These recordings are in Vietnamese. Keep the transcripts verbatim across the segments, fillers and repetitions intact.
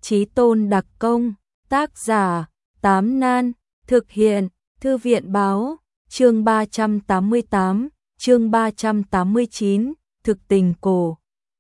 Chí tôn đặc công, tác giả, Tám Nan, thực hiện, Thư viện báo, chương ba trăm tám mươi tám, chương ba trăm tám mươi chín, thực tình cổ.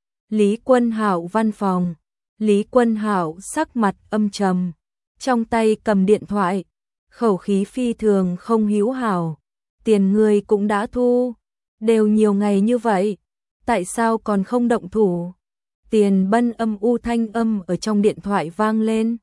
Lý Quân Hạo văn phòng, Lý Quân Hạo sắc mặt âm trầm, trong tay cầm điện thoại, khẩu khí phi thường không hữu hảo. Tiền người cũng đã thu, đều nhiều ngày như vậy, tại sao còn không động thủ? Tiền Bân âm u thanh âm ở trong điện thoại vang lên.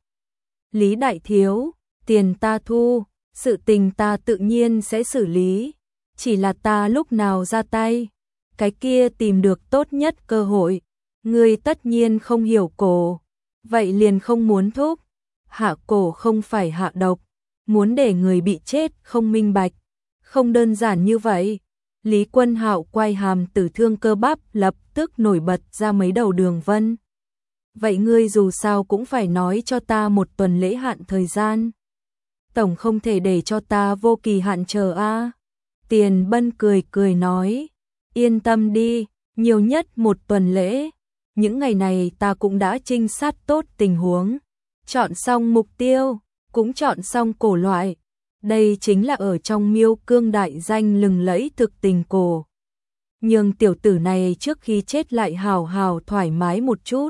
Lý đại thiếu, tiền ta thu, sự tình ta tự nhiên sẽ xử lý, chỉ là ta lúc nào ra tay, cái kia tìm được tốt nhất cơ hội, ngươi tất nhiên không hiểu cổ, vậy liền không muốn thúc. Hạ cổ không phải hạ độc, muốn để người bị chết không minh bạch, không đơn giản như vậy. Lý Quân Hạo quay hàm tử thương cơ bắp lập tức nổi bật ra mấy đầu đường vân. Vậy ngươi dù sao cũng phải nói cho ta một tuần lễ hạn thời gian. Tổng không thể để cho ta vô kỳ hạn chờ a. Tiền Bân cười cười nói, yên tâm đi, nhiều nhất một tuần lễ. Những ngày này ta cũng đã trinh sát tốt tình huống, chọn xong mục tiêu, cũng chọn xong cổ loại. Đây chính là ở trong Miêu Cương đại danh lừng lẫy thực tình cổ. Nhưng tiểu tử này trước khi chết lại hào hào thoải mái một chút.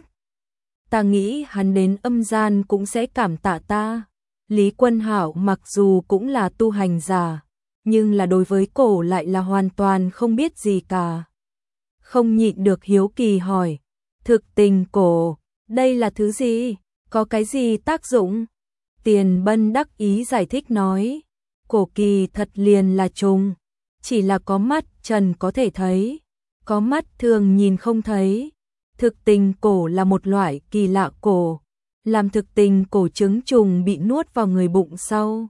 Ta nghĩ hắn đến âm gian cũng sẽ cảm tạ ta. Lý Quân Hạo mặc dù cũng là tu hành giả, nhưng là đối với cổ lại là hoàn toàn không biết gì cả. Không nhịn được hiếu kỳ hỏi, thực tình cổ, đây là thứ gì? Có cái gì tác dụng? Tiền Bân đắc ý giải thích nói, cổ kỳ thật liền là trùng, chỉ là có mắt trần có thể thấy, có mắt thường nhìn không thấy. Thực tình cổ là một loại kỳ lạ cổ, làm thực tình cổ trứng trùng bị nuốt vào người bụng sau.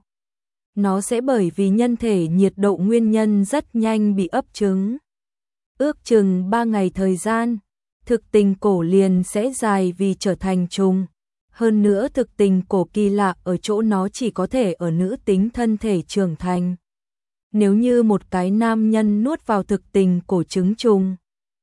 Nó sẽ bởi vì nhân thể nhiệt độ nguyên nhân rất nhanh bị ấp trứng. Ước chừng ba ngày thời gian, thực tình cổ liền sẽ dài vì trở thành trùng. Hơn nữa thực tình cổ kỳ lạ ở chỗ nó chỉ có thể ở nữ tính thân thể trưởng thành. Nếu như một cái nam nhân nuốt vào thực tình cổ trứng trùng,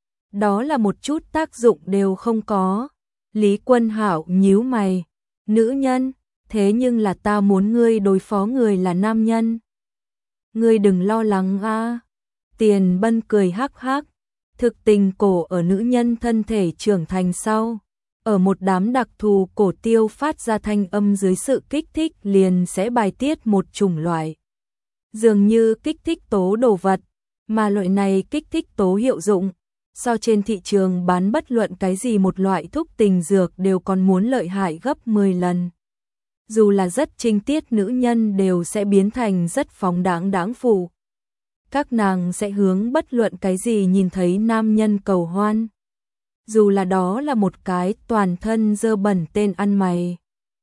đó là một chút tác dụng đều không có. Lý Quân Hạo nhíu mày, nữ nhân, thế nhưng là ta muốn ngươi đối phó người là nam nhân. Ngươi đừng lo lắng a. Tiền Bân cười hắc hắc, thực tình cổ ở nữ nhân thân thể trưởng thành sau, ở một đám đặc thù cổ tiêu phát ra thanh âm dưới sự kích thích liền sẽ bài tiết một chủng loại, dường như kích thích tố đồ vật, mà loại này kích thích tố hiệu dụng so trên thị trường bán bất luận cái gì một loại thuốc tình dược đều còn muốn lợi hại gấp mười lần. Dù là rất trinh tiết nữ nhân đều sẽ biến thành rất phóng đãng đáng phụ. Các nàng sẽ hướng bất luận cái gì nhìn thấy nam nhân cầu hoan. Dù là đó là một cái toàn thân dơ bẩn tên ăn mày.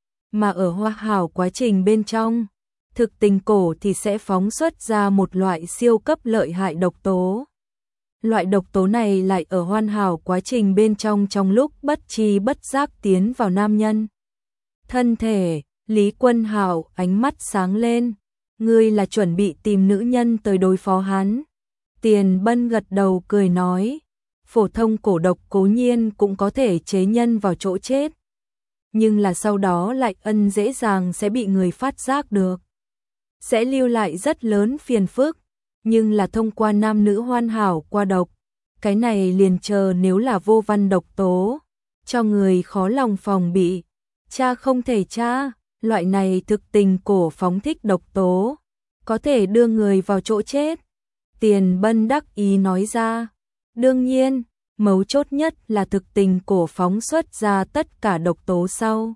Mà ở hoa hảo quá trình bên trong, thực tình cổ thì sẽ phóng xuất ra một loại siêu cấp lợi hại độc tố. Loại độc tố này lại ở hoàn hảo quá trình bên trong trong lúc bất tri bất giác tiến vào nam nhân thân thể. Lý Quân Hạo ánh mắt sáng lên, ngươi là chuẩn bị tìm nữ nhân tới đối phó hắn. Tiền Bân gật đầu cười nói, phổ thông cổ độc cố nhiên cũng có thể chế nhân vào chỗ chết, nhưng là sau đó lại ân dễ dàng sẽ bị người phát giác được, sẽ lưu lại rất lớn phiền phức. Nhưng là thông qua nam nữ hoàn hảo qua độc, cái này liền chờ nếu là vô văn độc tố, cho người khó lòng phòng bị. Cha không thể cha, loại này thực tình cổ phóng thích độc tố, có thể đưa người vào chỗ chết. Tiền Bân đắc ý nói ra, đương nhiên, mấu chốt nhất là thực tình cổ phóng xuất ra tất cả độc tố sau,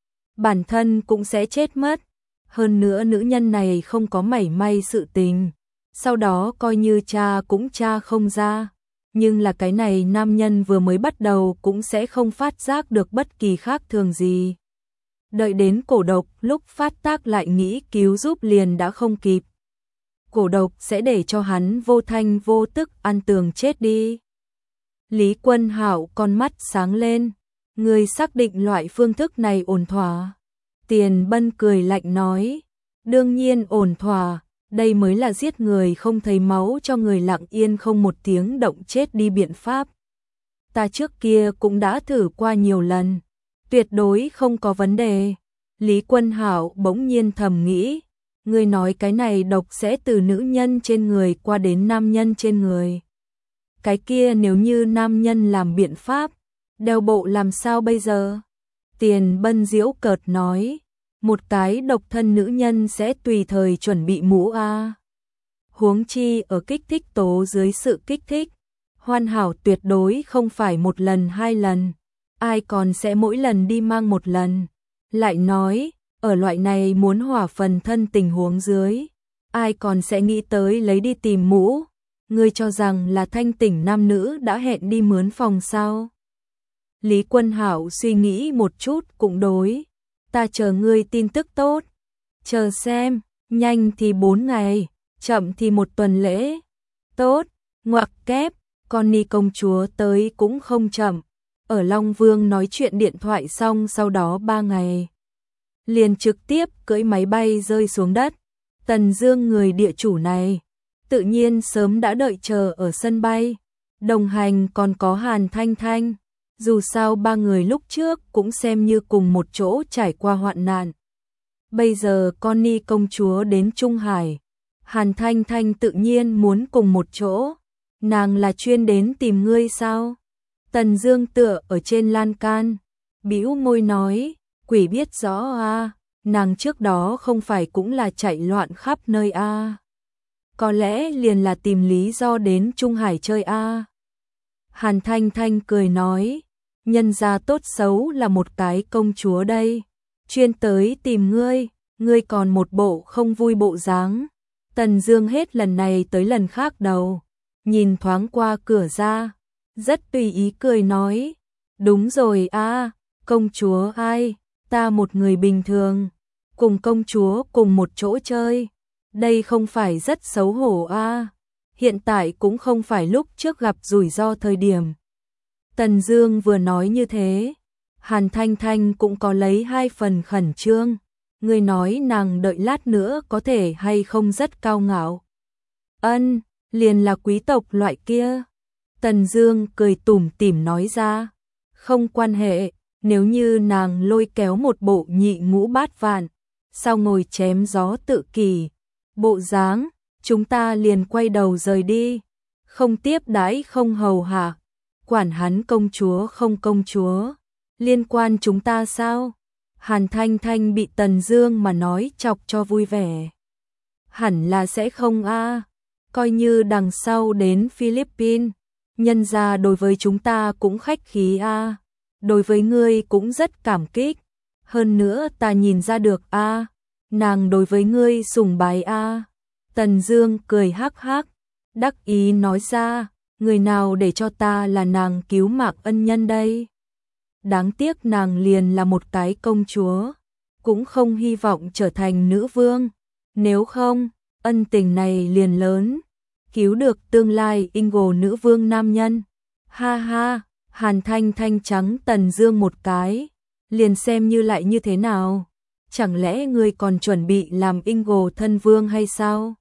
bản thân cũng sẽ chết mất. Hơn nữa nữ nhân này không có mảy may sự tình, sau đó coi như cha cũng cha không ra. Nhưng là cái này nam nhân vừa mới bắt đầu cũng sẽ không phát giác được bất kỳ khác thường gì. Đợi đến cổ độc lúc phát tác lại nghĩ cứu giúp liền đã không kịp. Cổ độc sẽ để cho hắn vô thanh vô tức ăn tường chết đi. Lý Quân Hạo con mắt sáng lên, người xác định loại phương thức này ổn thỏa. Tiền Bân cười lạnh nói, đương nhiên ổn thỏa. Đây mới là giết người không thấy máu cho người lặng yên không một tiếng động chết đi biện pháp. Ta trước kia cũng đã thử qua nhiều lần, tuyệt đối không có vấn đề. Lý Quân Hạo bỗng nhiên thầm nghĩ, ngươi nói cái này độc sẽ từ nữ nhân trên người qua đến nam nhân trên người. Cái kia nếu như nam nhân làm biện pháp, đeo bộ làm sao bây giờ? Tiền Bân giễu cợt nói, một cái độc thân nữ nhân sẽ tùy thời chuẩn bị mũ a. Huống chi ở kích thích tố dưới sự kích thích, hoàn hảo tuyệt đối không phải một lần hai lần, ai còn sẽ mỗi lần đi mang một lần. Lại nói, ở loại này muốn hỏa phần thân tình huống dưới, ai còn sẽ nghĩ tới lấy đi tìm mũ, ngươi cho rằng là thanh tỉnh nam nữ đã hẹn đi mướn phòng sao? Lý Quân Hạo suy nghĩ một chút cũng đối, ta chờ ngươi tin tức tốt, chờ xem, nhanh thì bốn ngày, chậm thì một tuần lễ, tốt, ngoặc kép, Connie công chúa tới cũng không chậm, ở Long Vương nói chuyện điện thoại xong sau đó ba ngày. Liền trực tiếp cưỡi máy bay rơi xuống đất, Tần Dương người địa chủ này, tự nhiên sớm đã đợi chờ ở sân bay, đồng hành còn có Hàn Thanh Thanh, dù sao ba người lúc trước cũng xem như cùng một chỗ trải qua hoạn nạn. Bây giờ Connie công chúa đến Trung Hải, Hàn Thanh Thanh tự nhiên muốn cùng một chỗ, nàng là chuyên đến tìm ngươi sao? Tần Dương tựa ở trên lan can, bĩu môi nói, quỷ biết rõ a, nàng trước đó không phải cũng là chạy loạn khắp nơi a. Có lẽ liền là tìm lý do đến Trung Hải chơi a. Hàn Thanh Thanh cười nói, nhân gia tốt xấu là một cái công chúa đây, chuyên tới tìm ngươi, ngươi còn một bộ không vui bộ dáng. Tần Dương hết lần này tới lần khác đầu, nhìn thoáng qua cửa ra, rất tùy ý cười nói, đúng rồi a, công chúa ai, ta một người bình thường, cùng công chúa cùng một chỗ chơi, đây không phải rất xấu hổ a, hiện tại cũng không phải lúc trước gặp rủi ro thời điểm. Tần Dương vừa nói như thế, Hàn Thanh Thanh cũng có lấy hai phần khẩn trương, người nói nàng đợi lát nữa có thể hay không rất cao ngạo. Ân, liền là quý tộc loại kia. Tần Dương cười tủm tỉm nói ra, không quan hệ, nếu như nàng lôi kéo một bộ nhị ngũ bát vạn, sao ngồi chém gió tự kỷ, bộ dáng, chúng ta liền quay đầu rời đi, không tiếp đãi không hầu hạ, quản hắn công chúa không công chúa, liên quan chúng ta sao? Hàn Thanh Thanh bị Tần Dương mà nói chọc cho vui vẻ. Hẳn là sẽ không a, coi như đằng sau đến Philippines, nhân gia đối với chúng ta cũng khách khí a, đối với ngươi cũng rất cảm kích, hơn nữa ta nhìn ra được a, nàng đối với ngươi sùng bái a. Tần Dương cười hắc hắc, đắc ý nói ra, người nào để cho ta là nàng cứu mạng ân nhân đây? Đáng tiếc nàng liền là một cái công chúa, cũng không hy vọng trở thành nữ vương, nếu không, ân tình này liền lớn, cứu được tương lai Ingo nữ vương nam nhân. Ha ha, Hàn Thanh Thanh trắng Tần Dương một cái, liền xem như lại như thế nào? Chẳng lẽ ngươi còn chuẩn bị làm Ingo thân vương hay sao?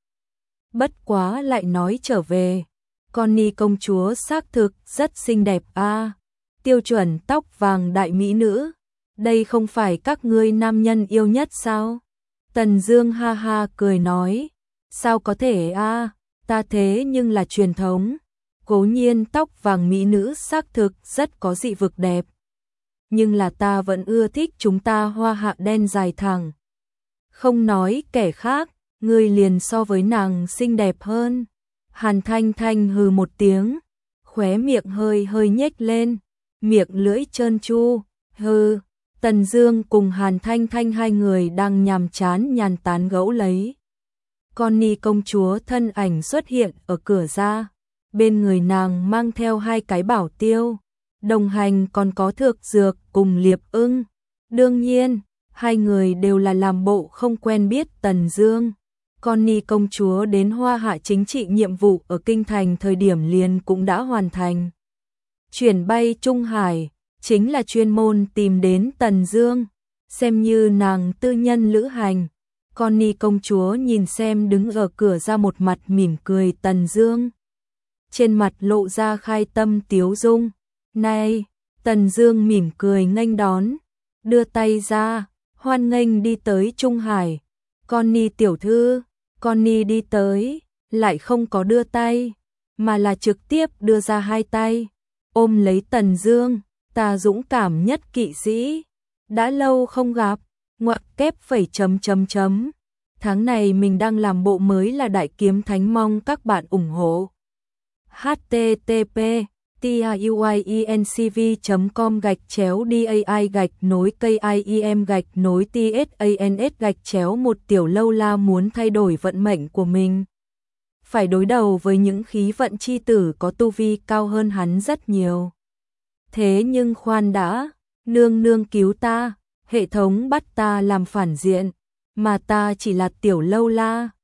Bất quá lại nói trở về, Connie công chúa xác thực rất xinh đẹp a, tiêu chuẩn tóc vàng đại mỹ nữ, đây không phải các ngươi nam nhân yêu nhất sao? Tần Dương ha ha cười nói, sao có thể a, ta thế nhưng là truyền thống, cố nhiên tóc vàng mỹ nữ xác thực rất có dị vực đẹp, nhưng là ta vẫn ưa thích chúng ta hoa hạ đen dài thẳng. Không nói kẻ khác, ngươi liền so với nàng xinh đẹp hơn. Hàn Thanh Thanh hừ một tiếng, khóe miệng hơi hơi nhếch lên, miệng lưỡi trơn tru, hừ. Tần Dương cùng Hàn Thanh Thanh hai người đang nhàm chán nhàn tán gẫu lấy. Connie công chúa thân ảnh xuất hiện ở cửa ra, bên người nàng mang theo hai cái bảo tiêu, đồng hành còn có Thược Dược cùng Liệp Ưng. Đương nhiên, hai người đều là làm bộ không quen biết Tần Dương. Connie công chúa đến Hoa Hạ chính trị nhiệm vụ ở kinh thành thời điểm liền cũng đã hoàn thành. Chuyển bay Trung Hải, chính là chuyên môn tìm đến Tần Dương, xem như nàng tư nhân lữ hành. Connie công chúa nhìn xem đứng ở cửa ra một mặt mỉm cười Tần Dương, trên mặt lộ ra khai tâm tiếu dung. Này, Tần Dương mỉm cười nghênh đón, đưa tay ra, hoan nghênh đi tới Trung Hải. Connie tiểu thư, Connie đi tới, lại không có đưa tay, mà là trực tiếp đưa ra hai tay, ôm lấy Tần Dương, ta dũng cảm nhất kỵ sĩ, đã lâu không gặp, ngoặc kép phẩy chấm chấm chấm. Tháng này mình đang làm bộ mới là Đại Kiếm Thánh, mong các bạn ủng hộ. http tiuyencv chấm com gạch chéo dai gạch nối kim gạch nối tsans gạch chéo một Tiểu Lâu La muốn thay đổi vận mệnh của mình. Phải đối đầu với những khí vận chi tử có tu vi cao hơn hắn rất nhiều. Thế nhưng khoan đã, nương nương cứu ta, hệ thống bắt ta làm phản diện, mà ta chỉ là Tiểu Lâu La,